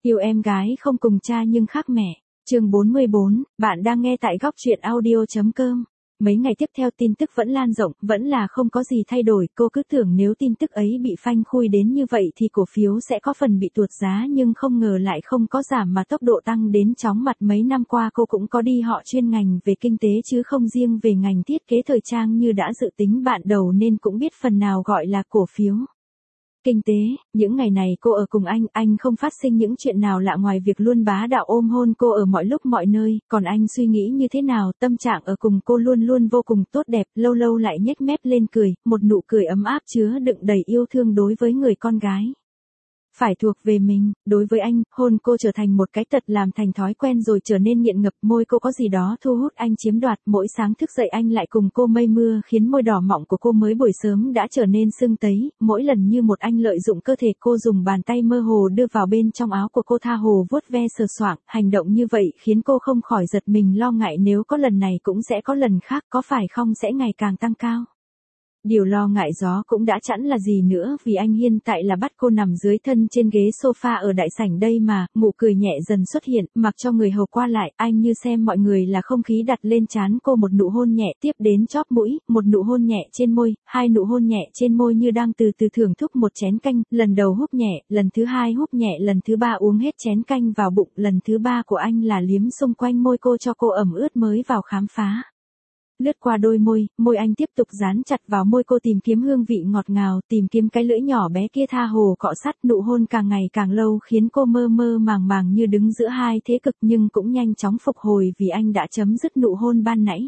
Yêu em gái không cùng cha nhưng khác mẹ. Chương 44, bạn đang nghe tại góc truyện audio.com. Mấy ngày tiếp theo tin tức vẫn lan rộng, vẫn là không có gì thay đổi, cô cứ tưởng nếu tin tức ấy bị phanh phui đến như vậy thì cổ phiếu sẽ có phần bị tuột giá nhưng không ngờ lại không có giảm mà tốc độ tăng đến chóng mặt. Mấy năm qua cô cũng có đi họ chuyên ngành về kinh tế chứ không riêng về ngành thiết kế thời trang như đã dự tính ban đầu nên cũng biết phần nào gọi là cổ phiếu kinh tế. Những ngày này cô ở cùng anh không phát sinh những chuyện nào lạ ngoài việc luôn bá đạo ôm hôn cô ở mọi lúc mọi nơi, còn anh suy nghĩ như thế nào, tâm trạng ở cùng cô luôn luôn vô cùng tốt đẹp, lâu lâu lại nhếch mép lên cười, một nụ cười ấm áp chứa đựng đầy yêu thương đối với người con gái phải thuộc về mình. Đối với anh, hôn cô trở thành một cái tật làm thành thói quen rồi trở nên nghiện ngập, môi cô có gì đó thu hút anh chiếm đoạt, mỗi sáng thức dậy anh lại cùng cô mây mưa khiến môi đỏ mọng của cô mới buổi sớm đã trở nên sưng tấy, mỗi lần như một anh lợi dụng cơ thể cô dùng bàn tay mơ hồ đưa vào bên trong áo của cô tha hồ vuốt ve sờ soạng, hành động như vậy khiến cô không khỏi giật mình lo ngại nếu có lần này cũng sẽ có lần khác, có phải không sẽ ngày càng tăng cao. Điều lo ngại gió cũng đã chẵn là gì nữa vì anh hiện tại là bắt cô nằm dưới thân trên ghế sofa ở đại sảnh đây mà, nụ cười nhẹ dần xuất hiện, mặc cho người hầu qua lại, anh như xem mọi người là không khí đặt lên trán cô, một nụ hôn nhẹ tiếp đến chóp mũi, một nụ hôn nhẹ trên môi, hai nụ hôn nhẹ trên môi như đang từ từ thưởng thức một chén canh, lần đầu húp nhẹ, lần thứ hai húp nhẹ, lần thứ ba uống hết chén canh vào bụng, lần thứ ba của anh là liếm xung quanh môi cô cho cô ẩm ướt mới vào khám phá. Lướt qua đôi môi, môi anh tiếp tục dán chặt vào môi cô tìm kiếm hương vị ngọt ngào, tìm kiếm cái lưỡi nhỏ bé kia tha hồ cọ sát, nụ hôn càng ngày càng lâu khiến cô mơ mơ màng màng như đứng giữa hai thế cực nhưng cũng nhanh chóng phục hồi vì anh đã chấm dứt nụ hôn ban nãy.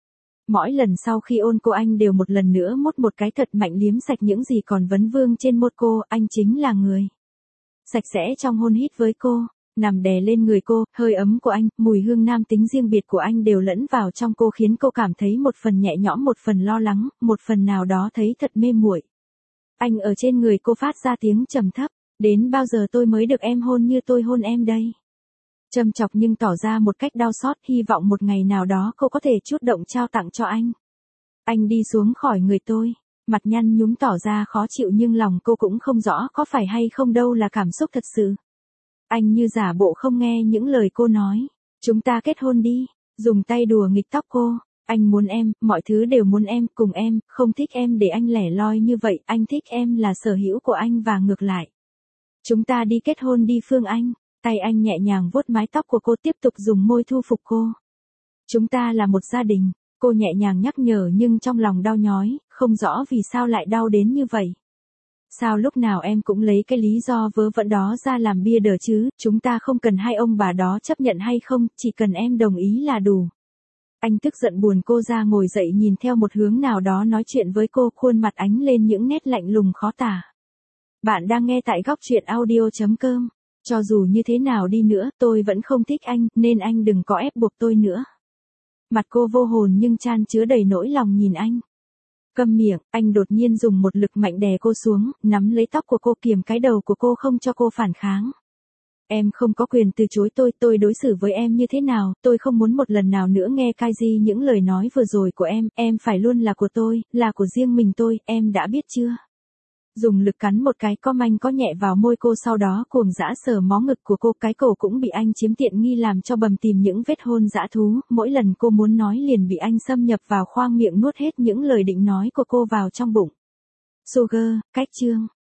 Mỗi lần sau khi ôn cô anh đều một lần nữa mút một cái thật mạnh liếm sạch những gì còn vấn vương trên môi cô, anh chính là người sạch sẽ trong hôn hít với cô. Nằm đè lên người cô, hơi ấm của anh, mùi hương nam tính riêng biệt của anh đều lẫn vào trong cô khiến cô cảm thấy một phần nhẹ nhõm, một phần lo lắng, một phần nào đó thấy thật mê muội. Anh ở trên người cô phát ra tiếng trầm thấp, đến bao giờ tôi mới được em hôn như tôi hôn em đây? Châm chọc nhưng tỏ ra một cách đau xót, hy vọng một ngày nào đó cô có thể chút động trao tặng cho anh. Anh đi xuống khỏi người tôi, mặt nhăn nhúm tỏ ra khó chịu nhưng lòng cô cũng không rõ có phải hay không đâu là cảm xúc thật sự. Anh như giả bộ không nghe những lời cô nói. Chúng ta kết hôn đi. Dùng tay đùa nghịch tóc cô. Anh muốn em, mọi thứ đều muốn em, cùng em, không thích em để anh lẻ loi như vậy, anh thích em là sở hữu của anh và ngược lại. Chúng ta đi kết hôn đi Phương Anh. Tay anh nhẹ nhàng vuốt mái tóc của cô tiếp tục dùng môi thu phục cô. Chúng ta là một gia đình. Cô nhẹ nhàng nhắc nhở nhưng trong lòng đau nhói, không rõ vì sao lại đau đến như vậy. Sao lúc nào em cũng lấy cái lý do vớ vẩn đó ra làm bia đỡ chứ, chúng ta không cần hai ông bà đó chấp nhận hay không, chỉ cần em đồng ý là đủ. Anh tức giận buồn cô ra ngồi dậy nhìn theo một hướng nào đó nói chuyện với cô, khuôn mặt ánh lên những nét lạnh lùng khó tả. Bạn đang nghe tại góc truyện audio.com. Cho dù như thế nào đi nữa, tôi vẫn không thích anh, nên anh đừng có ép buộc tôi nữa. Mặt cô vô hồn nhưng chan chứa đầy nỗi lòng nhìn anh. Câm miệng, anh đột nhiên dùng một lực mạnh đè cô xuống, nắm lấy tóc của cô kiềm cái đầu của cô không cho cô phản kháng. Em không có quyền từ chối tôi đối xử với em như thế nào, tôi không muốn một lần nào nữa nghe Kaiji những lời nói vừa rồi của em phải luôn là của tôi, là của riêng mình tôi, em đã biết chưa? Dùng lực cắn một cái có manh có nhẹ vào môi cô, sau đó cuồng dã sờ mó ngực của cô, cái cổ cũng bị anh chiếm tiện nghi làm cho bầm tìm những vết hôn dã thú, mỗi lần cô muốn nói liền bị anh xâm nhập vào khoang miệng nuốt hết những lời định nói của cô vào trong bụng. Sugar, cách chương.